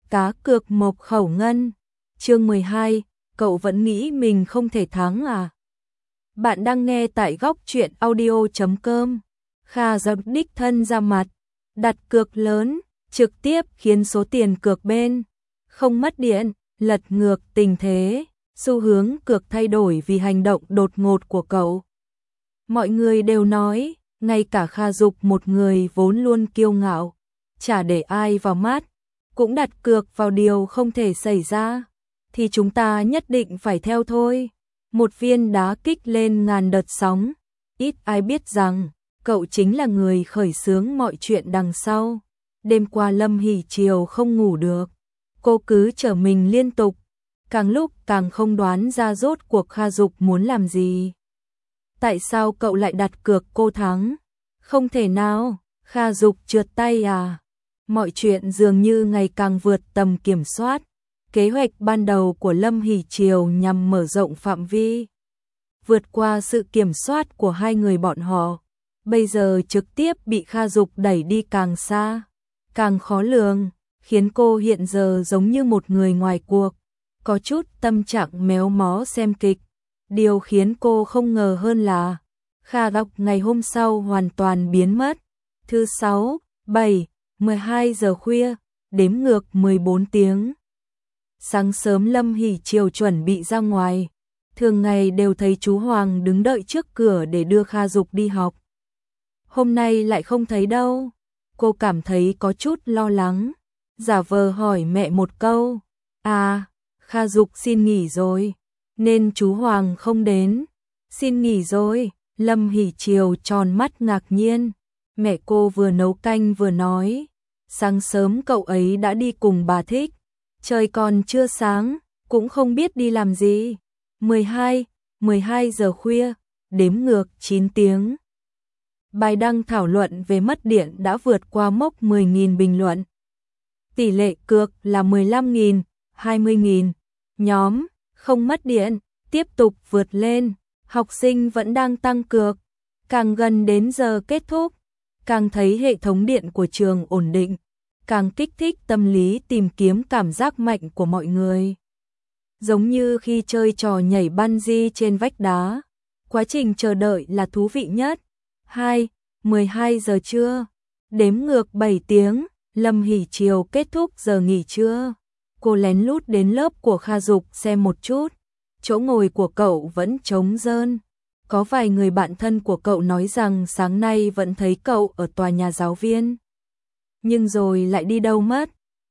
Cá cược Mộc Khẩu Ngân. Chương 12, cậu vẫn nghĩ mình không thể thắng à? Bạn đang nghe tại góc truyện audio.com. Kha Dập đích thân ra mặt, đặt cược lớn, trực tiếp khiến số tiền cược bên không mất điện, lật ngược tình thế, xu hướng cược thay đổi vì hành động đột ngột của cậu. Mọi người đều nói, ngay cả Kha Dục một người vốn luôn kiêu ngạo, chả để ai vào mắt, cũng đặt cược vào điều không thể xảy ra, thì chúng ta nhất định phải theo thôi. Một viên đá kích lên ngàn đợt sóng, ít ai biết rằng cậu chính là người khởi xướng mọi chuyện đằng sau. Đêm qua Lâm Hỷ Triều không ngủ được, cô cứ trở mình liên tục, càng lúc càng không đoán ra rốt cuộc Kha Dục muốn làm gì. Tại sao cậu lại đặt cược cô thắng? Không thể nào, Kha Dục trượt tay à? Mọi chuyện dường như ngày càng vượt tầm kiểm soát. Kế hoạch ban đầu của Lâm Hỷ Triều nhằm mở rộng phạm vi, vượt qua sự kiểm soát của hai người bọn họ, bây giờ trực tiếp bị Kha Dục đẩy đi càng xa, càng khó lường, khiến cô hiện giờ giống như một người ngoài cuộc, có chút tâm trạng méo mó xem kịch. Điều khiến cô không ngờ hơn là Kha Dục ngày hôm sau hoàn toàn biến mất. Thứ 6, 7, 12 giờ khuya, đếm ngược 14 tiếng. Sáng sớm Lâm Hỷ Triều chuẩn bị ra ngoài, thường ngày đều thấy chú Hoàng đứng đợi trước cửa để đưa Kha Dục đi học. Hôm nay lại không thấy đâu, cô cảm thấy có chút lo lắng, giả vờ hỏi mẹ một câu, à, Kha Dục xin nghỉ rồi, nên chú Hoàng không đến. Xin nghỉ rồi, Lâm Hỷ Triều tròn mắt ngạc nhiên, mẹ cô vừa nấu canh vừa nói, sáng sớm cậu ấy đã đi cùng bà Thích. Trời còn chưa sáng, cũng không biết đi làm gì. 12 giờ khuya, đếm ngược 9 tiếng. Bài đăng thảo luận về mất điện đã vượt qua mốc 10.000 bình luận. Tỷ lệ cược là 15.000, 20.000. Nhóm không mất điện tiếp tục vượt lên, học sinh vẫn đang tăng cược. Càng gần đến giờ kết thúc, càng thấy hệ thống điện của trường ổn định, càng kích thích tâm lý tìm kiếm cảm giác mạnh của mọi người. Giống như khi chơi trò nhảy bungee trên vách đá, quá trình chờ đợi là thú vị nhất. 12 giờ trưa, đếm ngược 7 tiếng, Lâm Hỷ Triều kết thúc giờ nghỉ trưa. Cô lén lút đến lớp của Kha Dục xem một chút, chỗ ngồi của cậu vẫn trống rơn. Có vài người bạn thân của cậu nói rằng sáng nay vẫn thấy cậu ở tòa nhà giáo viên, nhưng rồi lại đi đâu mất.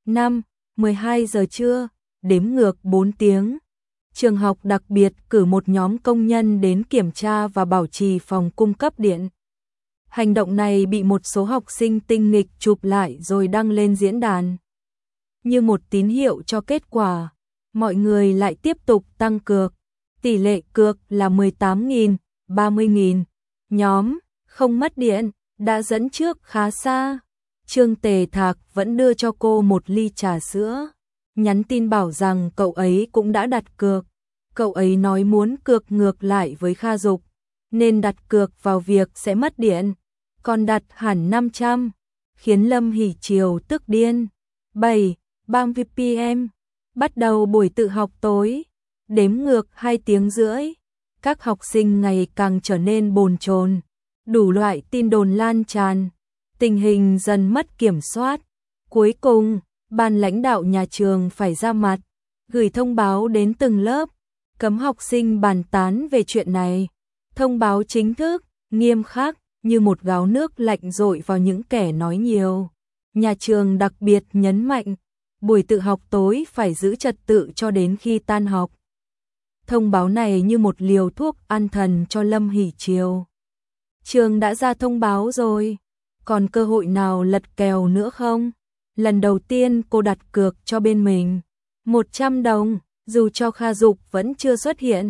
12 giờ trưa, đếm ngược 4 tiếng. Trường học đặc biệt cử một nhóm công nhân đến kiểm tra và bảo trì phòng cung cấp điện. Hành động này bị một số học sinh tinh nghịch chụp lại rồi đăng lên diễn đàn. Như một tín hiệu cho kết quả, mọi người lại tiếp tục tăng cược. Tỷ lệ cược là 18.000, 30.000. Nhóm không mất điện đã dẫn trước khá xa. Trương Tề Thạc vẫn đưa cho cô một ly trà sữa, nhắn tin bảo rằng cậu ấy cũng đã đặt cược. Cậu ấy nói muốn cược ngược lại với Kha Dục, nên đặt cược vào việc sẽ mất điện, còn đặt hẳn 500, khiến Lâm Hỷ Triều tức điên. 7:30 PM, bắt đầu buổi tự học tối, đếm ngược 2 tiếng rưỡi. Các học sinh ngày càng trở nên bồn chồn, đủ loại tin đồn lan tràn. Tình hình dần mất kiểm soát. Cuối cùng, ban lãnh đạo nhà trường phải ra mặt, gửi thông báo đến từng lớp, cấm học sinh bàn tán về chuyện này. Thông báo chính thức, nghiêm khắc, như một gáo nước lạnh dội vào những kẻ nói nhiều. Nhà trường đặc biệt nhấn mạnh, buổi tự học tối phải giữ trật tự cho đến khi tan học. Thông báo này như một liều thuốc an thần cho Lâm Hỷ Triều. Trường đã ra thông báo rồi, còn cơ hội nào lật kèo nữa không? Lần đầu tiên cô đặt cược cho bên mình 100 đồng, dù cho Kha Dục vẫn chưa xuất hiện.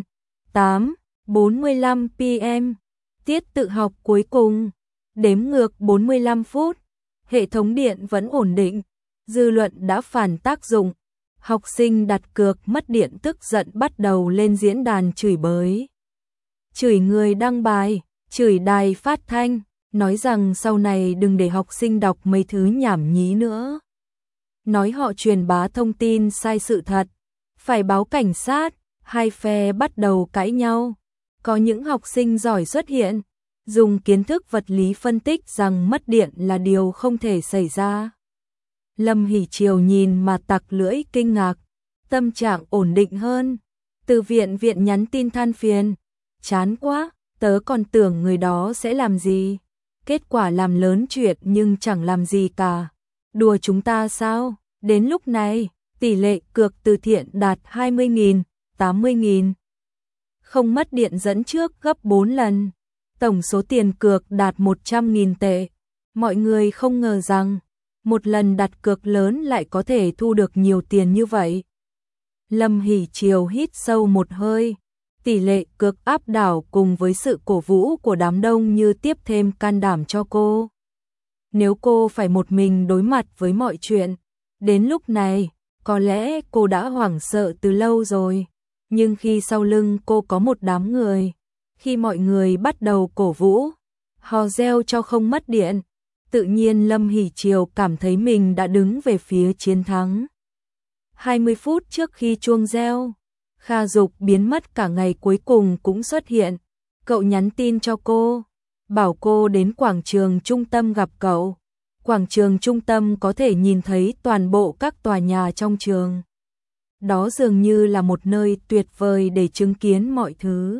8:45 PM, tiết tự học cuối cùng, đếm ngược 45 phút, hệ thống điện vẫn ổn định, dư luận đã phản tác dụng. Học sinh đặt cược mất điện tức giận bắt đầu lên diễn đàn chửi bới. Chửi người đăng bài, chửi đài phát thanh, nói rằng sau này đừng để học sinh đọc mấy thứ nhảm nhí nữa. nói họ truyền bá thông tin sai sự thật, phải báo cảnh sát, hai phe bắt đầu cãi nhau. Có những học sinh giỏi xuất hiện, dùng kiến thức vật lý phân tích rằng mất điện là điều không thể xảy ra. Lâm Hỷ Triều nhìn mà tặc lưỡi kinh ngạc, tâm trạng ổn định hơn. Từ viện nhắn tin than phiền, chán quá, tớ còn tưởng người đó sẽ làm gì. Kết quả làm lớn chuyện nhưng chẳng làm gì cả. Đùa chúng ta sao? Đến lúc này, tỷ lệ cược từ thiện đạt 20.000, 80.000. Không mất điện dẫn trước gấp 4 lần. Tổng số tiền cược đạt 100.000 tệ. Mọi người không ngờ rằng, một lần đặt cược lớn lại có thể thu được nhiều tiền như vậy. Lâm Hỷ Triều hít sâu một hơi. Tỷ lệ cược áp đảo cùng với sự cổ vũ của đám đông như tiếp thêm can đảm cho cô. Nếu cô phải một mình đối mặt với mọi chuyện, đến lúc này, có lẽ cô đã hoảng sợ từ lâu rồi. Nhưng khi sau lưng cô có một đám người, khi mọi người bắt đầu cổ vũ, hò reo cho không mất điện, tự nhiên Lâm Hỷ Triều cảm thấy mình đã đứng về phía chiến thắng. 20 phút trước khi chuông reo, Kha Dục biến mất cả ngày cuối cùng cũng xuất hiện. Cậu nhắn tin cho cô, bảo cô đến quảng trường trung tâm gặp cậu. Quảng trường trung tâm có thể nhìn thấy toàn bộ các tòa nhà trong trường. Đó dường như là một nơi tuyệt vời để chứng kiến mọi thứ.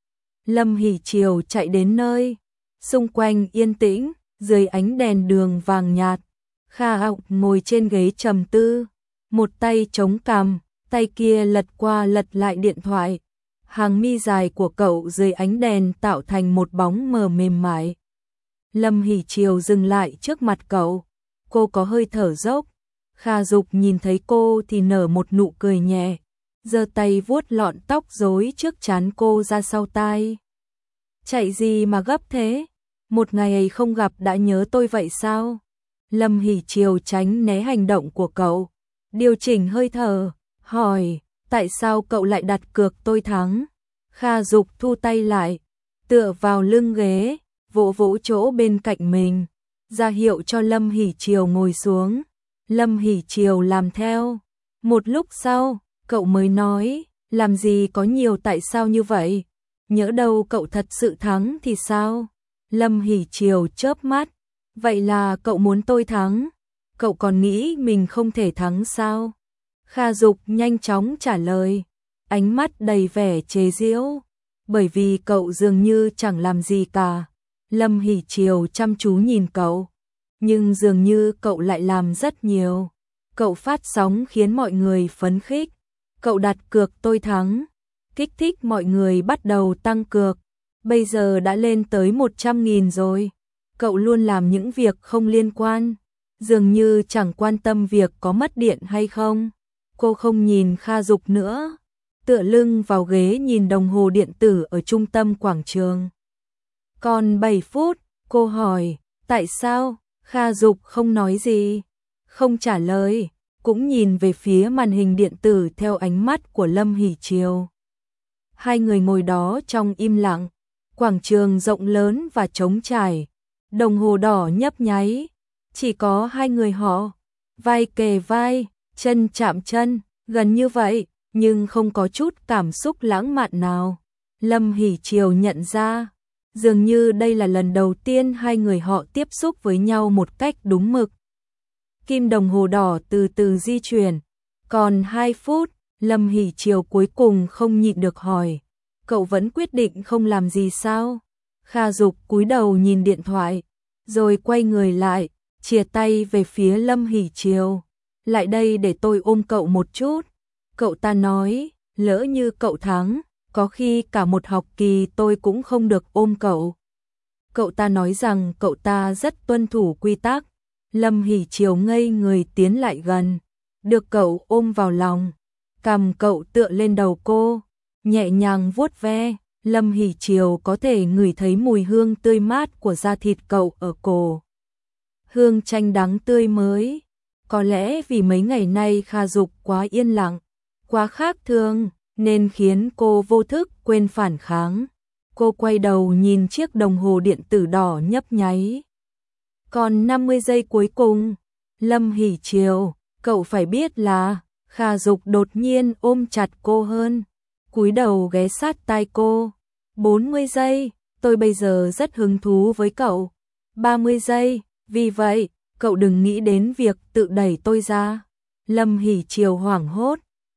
Lâm Hỷ Triều chạy đến nơi, xung quanh yên tĩnh, dưới ánh đèn đường vàng nhạt. Kha Học ngồi trên ghế trầm tư, một tay chống cằm, tay kia lật qua lật lại điện thoại. Hàng mi dài của cậu dưới ánh đèn tạo thành một bóng mờ mềm mại. Lâm Hỷ Triều dừng lại trước mặt cậu, cô có hơi thở dốc. Kha Dục nhìn thấy cô thì nở một nụ cười nhẹ, giơ tay vuốt lọn tóc rối trước trán cô ra sau tai. Chạy gì mà gấp thế? Một ngày ấy không gặp đã nhớ tôi vậy sao? Lâm Hỷ Triều tránh né hành động của cậu, điều chỉnh hơi thở, hỏi, tại sao cậu lại đặt cược tôi thắng? Kha Dục thu tay lại, tựa vào lưng ghế, vỗ vỗ chỗ bên cạnh mình, ra hiệu cho Lâm Hỷ Triều ngồi xuống. Lâm Hỷ Triều làm theo. Một lúc sau, cậu mới nói, làm gì có nhiều tại sao như vậy? Nhỡ đâu cậu thật sự thắng thì sao? Lâm Hỷ Triều chớp mắt, vậy là cậu muốn tôi thắng? Cậu còn nghĩ mình không thể thắng sao? Kha Dục nhanh chóng trả lời, ánh mắt đầy vẻ chế giễu, bởi vì cậu dường như chẳng làm gì cả. Lâm Hỷ Triều chăm chú nhìn cậu, nhưng dường như cậu lại làm rất nhiều. Cậu phát sóng khiến mọi người phấn khích, cậu đặt cược tôi thắng, kích thích mọi người bắt đầu tăng cược, bây giờ đã lên tới 100.000 rồi. Cậu luôn làm những việc không liên quan, dường như chẳng quan tâm việc có mất điện hay không. Cô không nhìn Kha Dục nữa, tựa lưng vào ghế nhìn đồng hồ điện tử ở trung tâm quảng trường. Còn 7 phút, cô hỏi, tại sao? Kha Dục không nói gì, không trả lời, cũng nhìn về phía màn hình điện tử theo ánh mắt của Lâm Hỷ Triều. Hai người ngồi đó trong im lặng, quảng trường rộng lớn và trống trải, đồng hồ đỏ nhấp nháy, chỉ có hai người họ, vai kề vai, chân chạm chân, gần như vậy, nhưng không có chút cảm xúc lãng mạn nào. Lâm Hỷ Triều nhận ra, dường như đây là lần đầu tiên hai người họ tiếp xúc với nhau một cách đúng mực. Kim đồng hồ đỏ từ từ di chuyển, còn 2 phút, Lâm Hỷ Triều cuối cùng không nhịn được hỏi, cậu vẫn quyết định không làm gì sao? Kha Dục cúi đầu nhìn điện thoại, rồi quay người lại, chìa tay về phía Lâm Hỷ Triều, lại đây để tôi ôm cậu một chút. Cậu ta nói, lỡ như cậu thắng, có khi cả một học kỳ tôi cũng không được ôm cậu. Cậu ta nói rằng cậu ta rất tuân thủ quy tắc. Lâm Hỷ Triều ngây người tiến lại gần, được cậu ôm vào lòng, cằm cậu tựa lên đầu cô, nhẹ nhàng vuốt ve. Lâm Hỷ Triều có thể ngửi thấy mùi hương tươi mát của da thịt cậu ở cổ. Hương chanh đắng tươi mới. Có lẽ vì mấy ngày nay Kha Dục quá yên lặng, quá khác thường, nên khiến cô vô thức quên phản kháng. Cô quay đầu nhìn chiếc đồng hồ điện tử đỏ nhấp nháy. Còn 50 giây cuối cùng, Lâm Hỷ Triều, Cậu phải biết là, Kha Dục đột nhiên ôm chặt cô hơn, cúi đầu ghé sát tai cô. 40 giây, tôi bây giờ rất hứng thú với cậu. 30 giây, vì vậy, cậu đừng nghĩ đến việc tự đẩy tôi ra. Lâm Hỷ Triều hoảng hốt.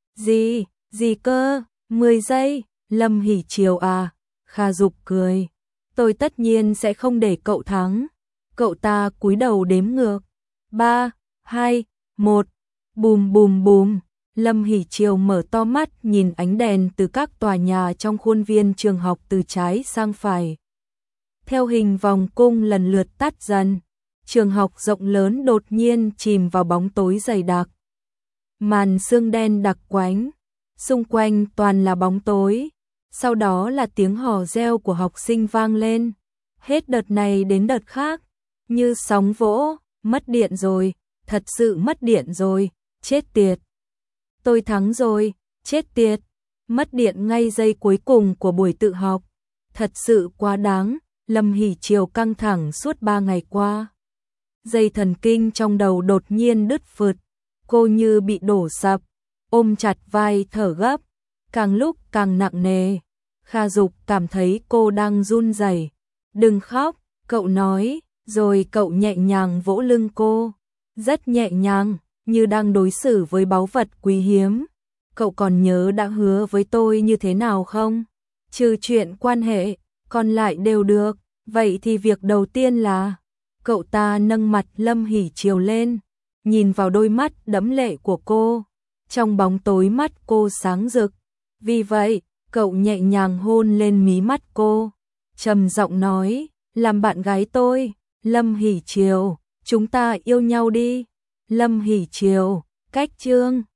Gì cơ, 10 giây, Lâm Hỷ Triều à, Kha Dục cười. Tôi tất nhiên sẽ không để cậu thắng. Cậu ta cúi đầu đếm ngược. 3, 2, 1, bùm bùm bùm. Lâm Hỷ Triều mở to mắt nhìn ánh đèn từ các tòa nhà trong khuôn viên trường học từ trái sang phải. Theo hình vòng cung lần lượt tắt dần, trường học rộng lớn đột nhiên chìm vào bóng tối dày đặc. Màn sương đen đặc quánh, xung quanh toàn là bóng tối, sau đó là tiếng hò reo của học sinh vang lên. Hết đợt này đến đợt khác, như sóng vỗ, mất điện rồi, thật sự mất điện rồi, chết tiệt. Tôi thắng rồi, chết tiệt, mất điện ngay giây cuối cùng của buổi tự học. Thật sự quá đáng, Lâm Hỷ Triều căng thẳng suốt 3 ngày qua. Dây thần kinh trong đầu đột nhiên đứt phượt, cô như bị đổ sập, ôm chặt vai thở gấp, càng lúc càng nặng nề. Kha Dục cảm thấy cô đang run rẩy. Đừng khóc, cậu nói, rồi cậu nhẹ nhàng vỗ lưng cô. Rất nhẹ nhàng, như đang đối xử với báu vật quý hiếm. Cậu còn nhớ đã hứa với tôi như thế nào không? Trừ chuyện quan hệ, còn lại đều được. Vậy thì việc đầu tiên là... Cậu ta nâng mặt Lâm Hỷ Triều lên, nhìn vào đôi mắt đẫm lệ của cô. Trong bóng tối mắt cô sáng rực. Vì vậy, cậu nhẹ nhàng hôn lên mí mắt cô, trầm giọng nói, làm bạn gái tôi, Lâm Hỷ Triều, chúng ta yêu nhau đi. Lâm Hỷ Triều, cách chương